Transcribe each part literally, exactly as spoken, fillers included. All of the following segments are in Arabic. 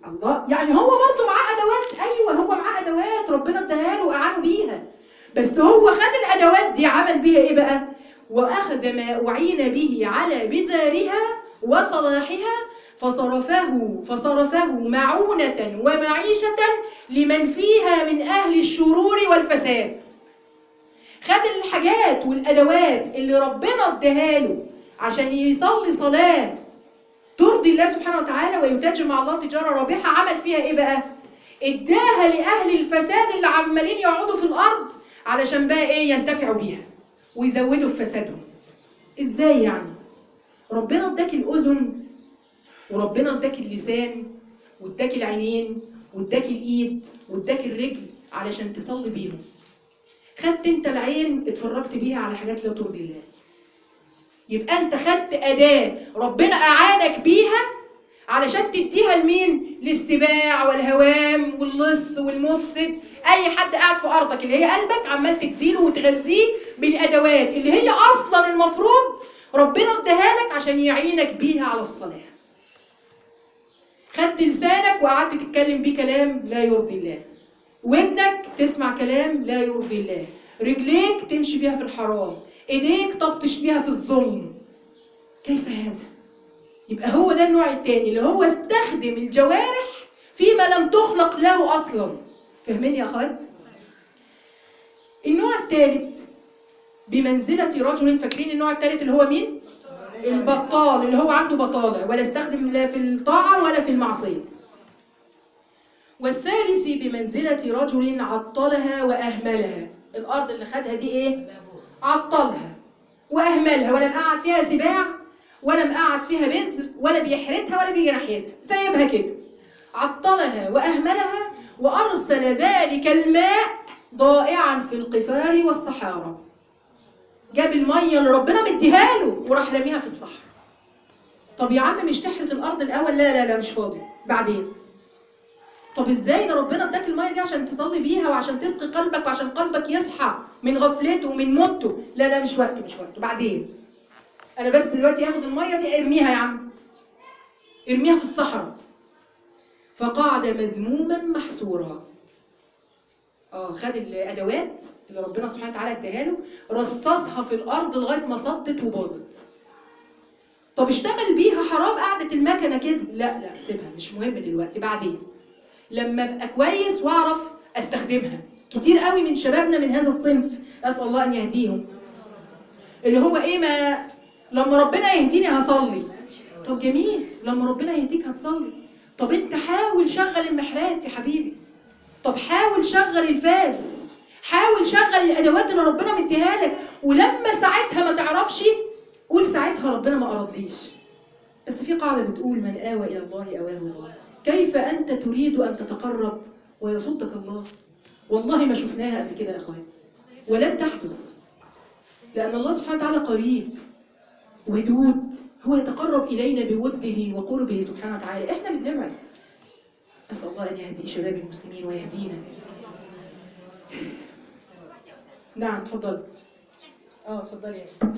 الله، يعني هو برضه معاه ادوات. ايوه هو معاه ادوات ربنا اداها له واعانه بيها، بس هو خد الادوات دي عمل بيها ايه بقى؟ واخذ ما اعين به على بذارها وصلاحها فصرفه فصرفه معونة ومعيشة لمن فيها من اهل الشرور والفساد. خد الحاجات والادوات اللي ربنا اداها له عشان يصلي صلاة ترضي الله سبحانه وتعالى ويتاجر مع الله تجارة رابحة، عمل فيها ايه بقى؟ اداها لأهل الفساد اللي عمالين يقعدوا في الأرض علشان بقى ايه؟ ينتفعوا بيها ويزودوا في فسادهم. ازاي يعني؟ ربنا اداك الأذن وربنا اداك اللسان واداك العينين واداك الإيد واداك الرجل علشان تصلي بيهم. خدت انت العين اتفرجت بيها على حاجات لا ترضي الله، يبقى انت خدت أداة ربنا أعانك بيها علشان تديها لمين؟ للسباع والهوام واللص والمفسد، اي حد قاعد في ارضك اللي هي قلبك عمال تديله وتغذيه بالادوات اللي هي اصلا المفروض ربنا اداها لك عشان يعينك بيها على الصلاه. خدت لسانك وقعدت تتكلم بيه كلام لا يرضي الله، ودنك تسمع كلام لا يرضي الله، رجليك تمشي بيها في الحرام، ايديك تبطش بيها في الظلم. كيف هذا؟ يبقى هو ده النوع الثاني اللي هو استخدم الجوارح فيما لم تخلق له اصلا. فاهمين يا اخوات؟ النوع الثالث بمنزله رجل، فاكرين النوع الثالث اللي هو مين؟ البطال، اللي هو عنده بطاله ولا استخدم لا في الطاعه ولا في المعصيه. والثالث بمنزله رجل عطلها واهملها. الارض اللي خدها دي ايه؟ عطلها واهملها، ولم قعد فيها سباع ولا مقعد فيها بذر ولا بيحرتها ولا بيجي ناحيتها، سايبها كده. عطلها واهملها وارسل ذلك الماء ضائعا في القفار والصحارى. جاب الميه اللي ربنا مديها له وراح رميها في الصحراء. طب يا عم مش تحرث الارض الاول؟ لا لا لا مش فاضي، بعدين. طب ازاي ده ربنا اداك الميه دي عشان تصلي بيها وعشان تسقي قلبك وعشان قلبك يصحى من غفلته ومن موته؟ لا لا مش وقته مش وقته، بعدين. انا بس دلوقتي اخد الميه دي ارميها يا عم، ارميها في الصحراء. فقعد مذموما محسورا. اه خد الادوات اللي ربنا سبحانه وتعالى اداها له رصصها في الارض لغايه ما صدت وباظت. طب اشتغل بيها حرام قعدت المكنه كده؟ لا لا سيبها مش مهم دلوقتي، بعدين لما ابقى كويس واعرف استخدمها. كتير قوي من شبابنا من هذا الصنف، اسال الله ان يهديهم، اللي هو ايه؟ ما لما ربنا يهديني هصلي. طب جميل، لما ربنا يهديك هتصلي. طب انت حاول شغل المحرات يا حبيبي، طب حاول شغل الفاس، حاول شغل الادوات اللي ربنا مديها لك، ولما ساعتها ما تعرفش قول ساعتها ربنا ما ارادليش. بس في قاعده بتقول من آوى الى الله آواه الله. كيف انت تريد ان تتقرب ويصدك الله؟ والله ما شفناها قبل كده يا اخوات، ولن تحدث، لان الله سبحانه وتعالى قريب ودود، هو يتقرب الينا بوده وقربه سبحانه وتعالى، احنا اللي بنبعد. اسال الله ان يهدي شباب المسلمين ويهدينا. نعم اتفضلي. اه اتفضلي يا بنت.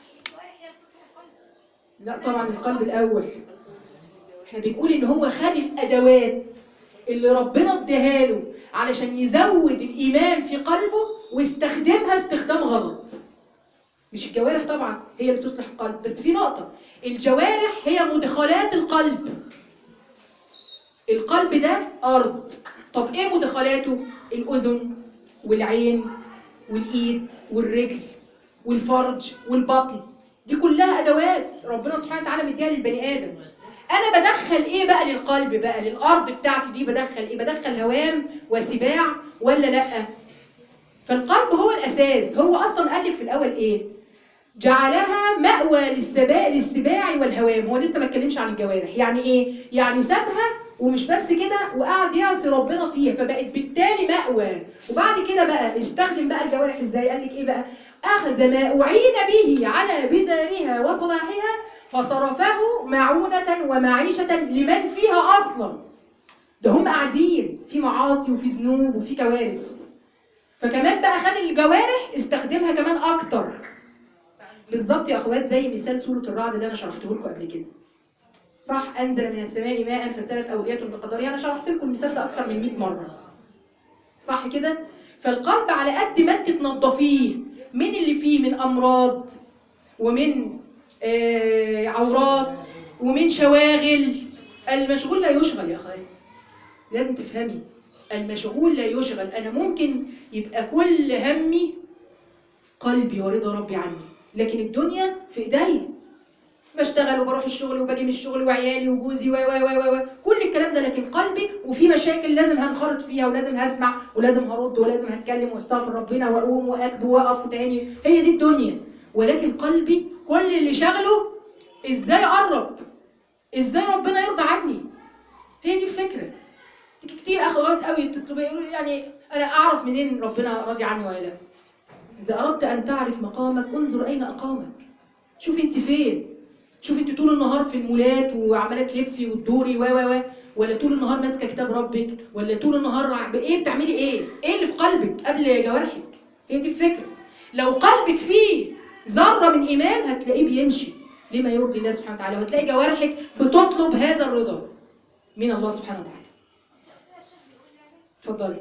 لا طبعا القلب الاول. احنا بنقول ان هو خد الادوات اللي ربنا اداها له علشان يزود الايمان في قلبه واستخدمها استخدام غلط. مش الجوارح طبعا هي اللي تصلح القلب، بس في نقطه، الجوارح هي مدخلات القلب. القلب ده ارض. طب ايه مدخلاته؟ الاذن والعين والايد والرجل والفرج والبطن، دي كلها ادوات ربنا سبحانه وتعالى مديها للبني ادم. انا بدخل ايه بقى للقلب بقى، للارض بتاعتي دي؟ بدخل ايه؟ بدخل هوام وسباع ولا لا؟ فالقلب هو الاساس. هو اصلا قال لك في الاول ايه؟ جعلها مأوى للسباع للسباع والهوام. هو لسه ما اتكلمش عن الجوارح. يعني ايه؟ يعني سابها ومش بس كده وقعد يعصي ربنا فيها فبقت بالتالي مأوى. وبعد كده بقى استخدم بقى الجوارح ازاي؟ قال لك ايه بقى؟ اخذ ما اعين به على بذارها وصلاحها فصرفه معونة ومعيشة لمن فيها اصلا. ده هم قاعدين في معاصي وفي ذنوب وفي كوارث، فكمان بقى خد الجوارح استخدمها كمان اكتر. بالظبط يا اخوات زي مثال سورة الرعد اللي انا شرحته لكم قبل كده. صح؟ انزل من السماء ماء فسالت اوديه بقدرها. انا شرحت لكم المثال ده اكثر من مئة مره، صح كده؟ فالقلب على قد ما انت تنظفيه من اللي فيه من امراض ومن آه عورات ومن شواغل. المشغول لا يشغل يا اخوات، لازم تفهمي، المشغول لا يشغل. انا ممكن يبقى كل همي قلبي ورضا ربي عني، لكن الدنيا في ايديا، بشتغل وبروح الشغل وباجي من الشغل وعيالي وجوزي و و و و كل الكلام ده، لكن قلبي وفي مشاكل لازم هنخرط فيها ولازم هسمع ولازم هرد ولازم هتكلم واستغفر ربنا واقوم واكب واقف تاني، هي دي الدنيا. ولكن قلبي كل اللي شغله ازاي اقرب، ازاي ربنا يرضى عني، هي دي الفكره. تيجي كتير اخوات قوي يتصلوا بيا يقولوا يعني انا اعرف منين ربنا راضي عني ولا لا؟ اذا اردت ان تعرف مقامك انظر اين اقامك، شوف انت فين. شوف انت طول النهار في المولات وعماله تلفي وتدوري و و ولا طول النهار ماسكه كتاب ربك، ولا طول النهار بايه بتعملي ايه؟ ايه اللي في قلبك قبل جوارحك؟ هي دي الفكره. لو قلبك فيه ذره من ايمان هتلاقيه بيمشي لما يرضي الله سبحانه وتعالى، وهتلاقي جوارحك بتطلب هذا الرضا من الله سبحانه وتعالى. اتفضلي.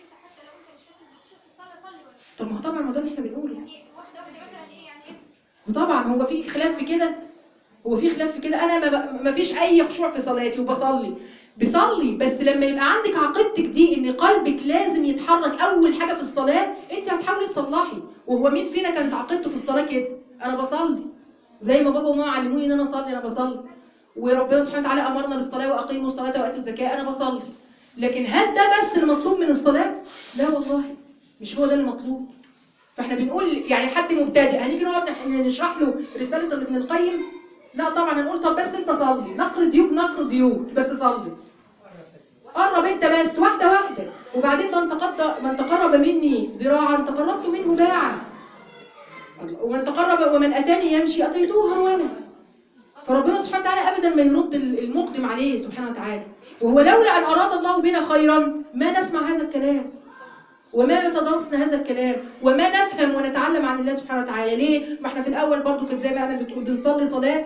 طب ما هو طبعا ما ده اللي احنا بنقوله. وطبعا هو في خلاف في كده، هو في خلاف في كده. انا ما, ما فيش اي خشوع في صلاتي وبصلي بصلي، بس لما يبقى عندك عقيدتك دي ان قلبك لازم يتحرك اول حاجه في الصلاه، انت هتحاولي تصلحي. وهو مين فينا كانت عقيدته في الصلاه كده؟ انا بصلي زي ما بابا وماما علموني ان انا اصلي، انا بصلي، وربنا سبحانه وتعالى امرنا بالصلاه واقيموا الصلاه واتوا الزكاه، انا بصلي. لكن هل ده بس المطلوب من الصلاه؟ لا والله، مش هو ده اللي مطلوب. فاحنا بنقول يعني حد مبتدئ هنيجي نقعد نشرح له رساله ابن القيم؟ لا طبعا، هنقول طب بس انت صلي، نقر ديوك نقر ديوك، بس صلي، قرب انت بس واحده واحده. وبعدين من تقرب من تقرب مني ذراعا تقربت منه باعا، ومن تقرب ومن اتاني يمشي اتيته هرولا. فربنا سبحانه وتعالى ابدا ما يرد المقدم عليه سبحانه وتعالى. وهو لولا ان اراد الله بنا خيرا ما نسمع هذا الكلام وما يتدارسنا هذا الكلام وما نفهم ونتعلم عن الله سبحانه وتعالى. ليه؟ ما احنا في الاول برضو كنت زي ما امل بتقول بنصلي صلاه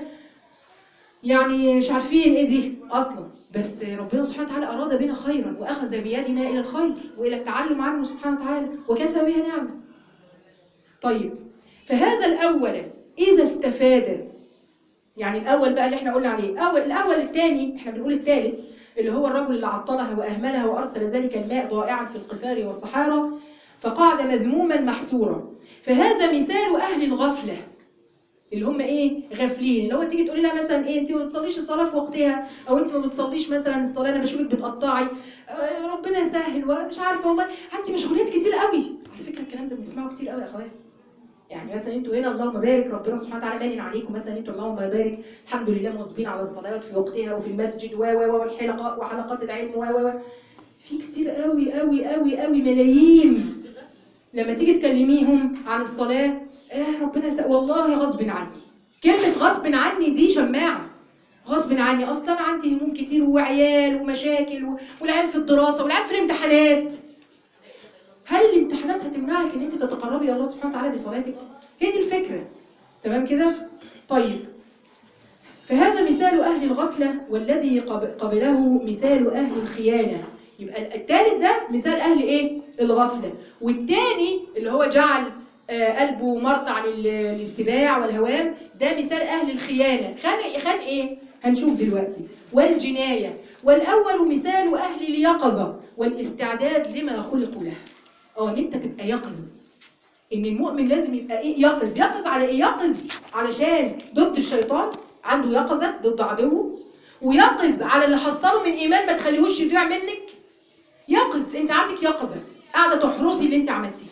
يعني مش عارفين ايه دي اصلا، بس ربنا سبحانه وتعالى اراد بنا خيرا واخذ بيدنا الى الخير والى التعلم عنه سبحانه وتعالى وكفى بها نعمه. طيب، فهذا الاول اذا استفاد، يعني الاول بقى اللي احنا قلنا عليه اول الاول الثاني احنا بنقول الثالث اللي هو الرجل اللي عطلها واهملها وارسل ذلك الماء ضائعا في القفار والصحارى فقعد مذموما محسورا. فهذا مثال اهل الغفله اللي هم ايه؟ غافلين. اللي هو تيجي تقولي لها مثلا ايه، انت ما بتصليش الصلاه في وقتها، او انت ما بتصليش مثلا الصلاه، انا بشوفك بتقطعي، آه ربنا يسهل ومش عارفه والله عندي مشغولات كتير قوي. على فكره الكلام ده بنسمعه كتير قوي يا اخوات. يعني مثلا انتوا هنا اللهم بارك ربنا سبحانه وتعالى مانن عليكم، مثلا انتوا اللهم بارك الحمد لله مواظبين على الصلوات في وقتها وفي المسجد و و والحلقات وحلقات العلم و و في كتير قوي قوي قوي قوي ملايين لما تيجي تكلميهم عن الصلاه اه ربنا يسأل والله غصب عني. كلمه غصب عني دي شماعه. غصب عني اصلا عندي هموم كتير وعيال ومشاكل والعيال في الدراسه والعيال في الامتحانات. هل الامتحانات هتمنعك ان انت تتقربي الى الله سبحانه وتعالى بصلاتك؟ هي دي الفكره. تمام كده؟ طيب، فهذا مثال اهل الغفله والذي قبله مثال اهل الخيانه. يبقى الثالث ده مثال اهل ايه؟ الغفله. والثاني اللي هو جعل آه قلبه مرتع للسباع والهوام ده مثال اهل الخيانه. خان خان ايه؟ هنشوف دلوقتي. والجنايه. والاول مثال اهل اليقظه والاستعداد لما خلقوا له. اه ان انت تبقى يقظ، ان المؤمن لازم يبقى ايه؟ يقظ. يقظ على ايه؟ يقظ علشان ضد الشيطان، عنده يقظه ضد عدوه، ويقظ على اللي حصله من ايمان ما تخليهوش يضيع منك. يقظ، انت عندك يقظه قاعده تحرسي اللي انت عملتيه.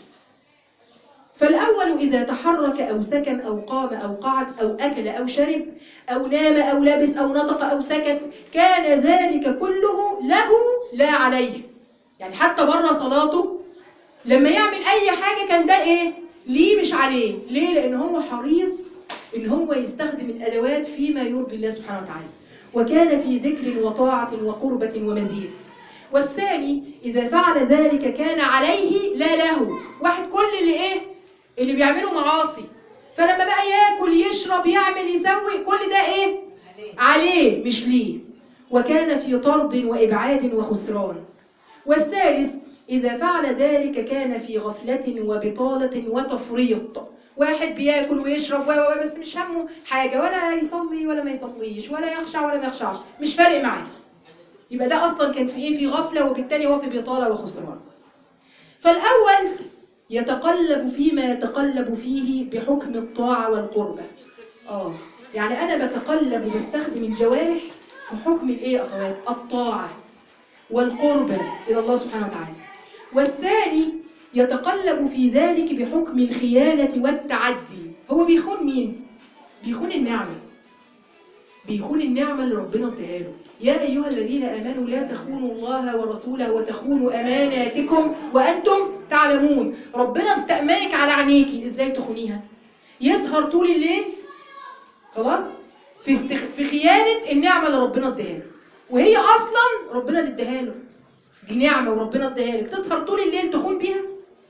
فالاول اذا تحرك او سكن او قام او قعد او اكل او شرب او نام او لبس او نطق او سكت كان ذلك كله له لا عليه. يعني حتى بره صلاته لما يعمل اي حاجه كان ده ايه؟ ليه مش عليه. ليه؟ لان هو حريص ان هو يستخدم الادوات فيما يرضي الله سبحانه وتعالى، وكان في ذكر وطاعه وقربه ومزيد. والثاني اذا فعل ذلك كان عليه لا له. واحد كل اللي ايه؟ اللي بيعملوا معاصي، فلما بقى ياكل يشرب يعمل يسوي كل ده ايه؟ عليه مش ليه، وكان في طرد وإبعاد وخسران. والثالث إذا فعل ذلك كان في غفلة وبطالة وتفريط، واحد بياكل ويشرب و بس مش همه حاجة، ولا يصلي ولا ما يصليش، ولا يخشع ولا ما يخشعش، مش فارق معاه، يبقى ده أصلا كان في إيه؟ في غفلة، وبالتالي هو في بطالة وخسران. فالأول يتقلب فيما يتقلب فيه بحكم الطاعة والقربة. آه يعني أنا بتقلب وبستخدم الجوارح في حكم الإيه يا أخوات؟ الطاعة والقربة إلى الله سبحانه وتعالى. والثاني يتقلب في ذلك بحكم الخيانة والتعدي. هو بيخون مين؟ بيخون النعمة، بيخون النعمة اللي ربنا اداها له. يا أيها الذين آمنوا لا تخونوا الله ورسوله وتخونوا أماناتكم وأنتم تعلمون. ربنا استأمنك على عينيكي، إزاي تخونيها؟ يسهر طول الليل خلاص في استخ... في خيانة النعمة اللي ربنا اداها له، وهي أصلا ربنا اللي اداها له، دي نعمة وربنا اداها لك، تسهر طول الليل تخون بيها؟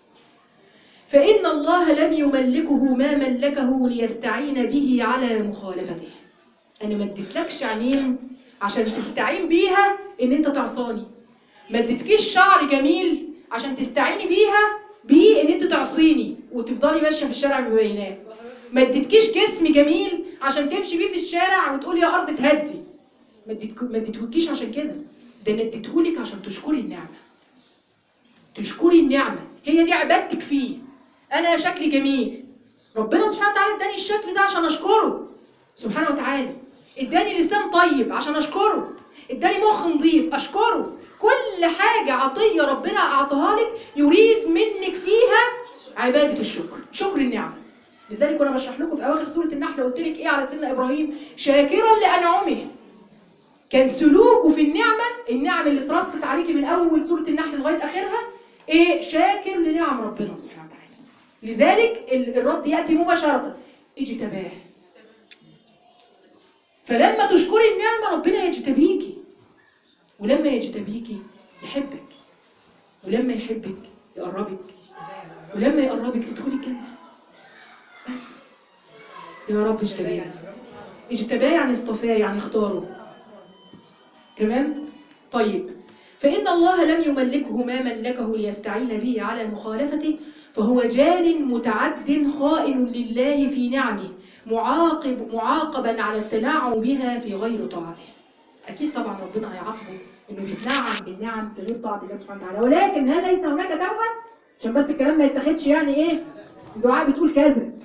فإن الله لم يملكه ما ملكه ليستعين به على مخالفته. أنا ما اديتلكش عينين عشان تستعين بيها إن أنت تعصاني، ما اديتكيش شعر جميل عشان تستعيني بيها بيه إن أنت تعصيني وتفضلي ماشية في الشارع مبيناه، ما اديتكيش جسم جميل عشان تمشي بيه في الشارع وتقولي يا أرض تهدي، ما اديتكيش عشان كده، ده أنا اديتهولك عشان تشكري النعمة، تشكري النعمة، هي دي عبادتك فيه. أنا شكلي جميل، ربنا سبحانه وتعالى اداني الشكل ده عشان أشكره سبحانه وتعالى، اداني لسان طيب عشان أشكره، اداني مخ نظيف أشكره. كل حاجة عطية ربنا أعطاها لك يريد منك فيها عبادة الشكر، شكر النعمة. لذلك وأنا بشرح لكم في أواخر سورة النحل قلت لك إيه على سيدنا إبراهيم؟ شاكرا لأنعمه، كان سلوكه في النعمة، النعم اللي اترصت عليكي من أول سورة النحل لغاية آخرها إيه؟ شاكر لنعم ربنا سبحانه وتعالى. لذلك الرد يأتي مباشرة، اجتباه. فلما تشكري النعمة ربنا يجتبيكي، ولما يجتبيكي يحبك، ولما يحبك يقربك، ولما يقربك تدخلي الجنة. بس يا رب اجتبينا. اجتباه يعني اصطفاه، يعني اختاره. تمام؟ طيب، فإن الله لم يملكه ما ملكه ليستعين به على مخالفته، فهو جان متعد خائن لله في نعمه، معاقب معاقبا على التنعم بها في غير طاعته. أكيد طبعا ربنا هيعاقبه إنه بيتنعم بالنعم في غير طاعة الله سبحانه وتعالى، ولكن هل ليس هناك توبة؟ عشان بس الكلام ما يتاخدش يعني إيه؟ الدعاء بتقول كذا،